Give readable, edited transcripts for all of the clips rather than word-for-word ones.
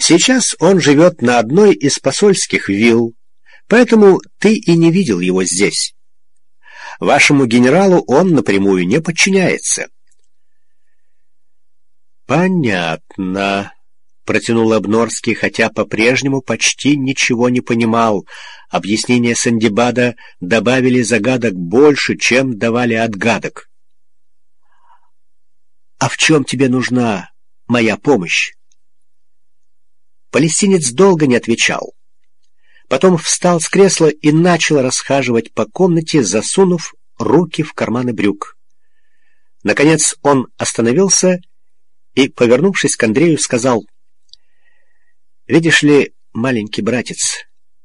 Сейчас он живет на одной из посольских вилл, поэтому ты и не видел его здесь. Вашему генералу он напрямую не подчиняется». «Понятно», — протянул Обнорский, хотя по-прежнему почти ничего не понимал. Объяснения Сандибада добавили загадок больше, чем давали отгадок. «А в чем тебе нужна моя помощь?» Палестинец долго не отвечал. Потом встал с кресла и начал расхаживать по комнате, засунув руки в карманы брюк. Наконец он остановился и, повернувшись к Андрею, сказал: «Видишь ли, маленький братец,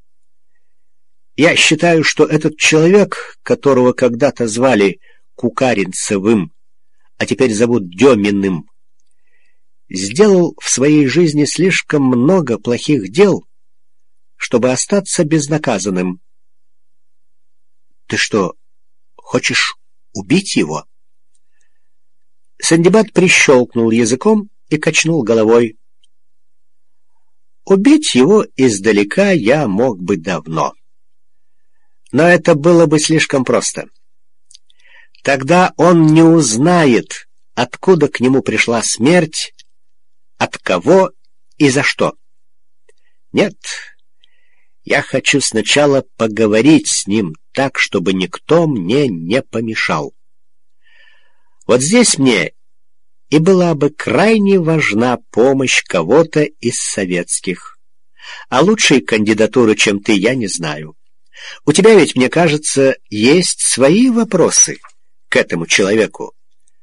я считаю, что этот человек, которого когда-то звали Кукаринцевым, а теперь зовут Деминым, сделал в своей жизни слишком много плохих дел, чтобы остаться безнаказанным». «Ты что, хочешь убить его?» Сандибад прищелкнул языком и качнул головой. «Убить его издалека я мог бы давно. Но это было бы слишком просто. Тогда он не узнает, откуда к нему пришла смерть, от кого и за что. Нет, я хочу сначала поговорить с ним так, чтобы никто мне не помешал. Вот здесь мне и была бы крайне важна помощь кого-то из советских. А лучшей кандидатуры, чем ты, я не знаю. У тебя ведь, мне кажется, есть свои вопросы к этому человеку».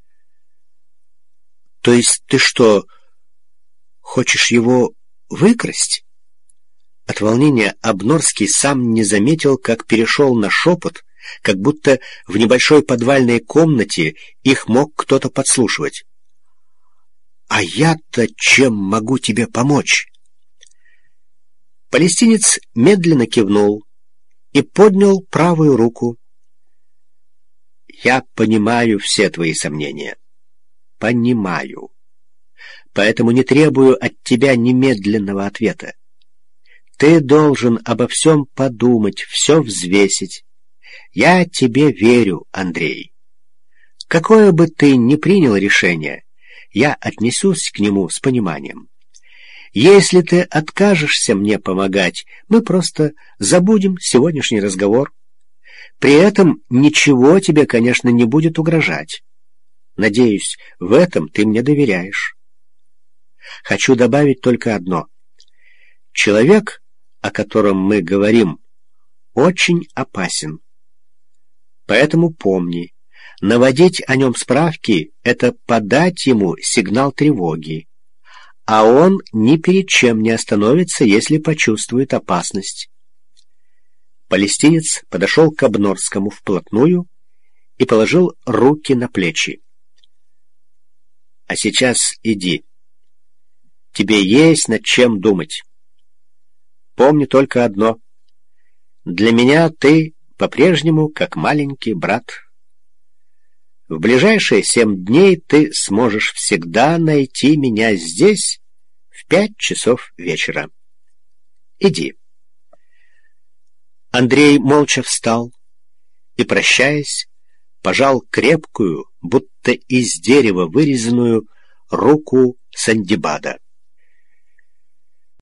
«То есть ты что, хочешь его выкрасть?» От волнения Обнорский сам не заметил, как перешел на шепот, как будто в небольшой подвальной комнате их мог кто-то подслушивать. «А я-то чем могу тебе помочь?» Палестинец медленно кивнул и поднял правую руку. «Я понимаю все твои сомнения. Понимаю. Поэтому не требую от тебя немедленного ответа. Ты должен обо всем подумать, все взвесить. Я тебе верю, Андрей. Какое бы ты ни принял решение, я отнесусь к нему с пониманием. Если ты откажешься мне помогать, мы просто забудем сегодняшний разговор. При этом ничего тебе, конечно, не будет угрожать. Надеюсь, в этом ты мне доверяешь. Хочу добавить только одно. Человек, о котором мы говорим, очень опасен. Поэтому помни, наводить о нем справки — это подать ему сигнал тревоги, а он ни перед чем не остановится, если почувствует опасность». Палестинец подошел к Обнорскому вплотную и положил руки на плечи. «А сейчас иди. Тебе есть над чем думать. Помни только одно. Для меня ты по-прежнему как маленький брат. В ближайшие 7 дней ты сможешь всегда найти меня здесь в 5 часов вечера. Иди». Андрей молча встал и, прощаясь, пожал крепкую, будто из дерева вырезанную, руку Сандибада.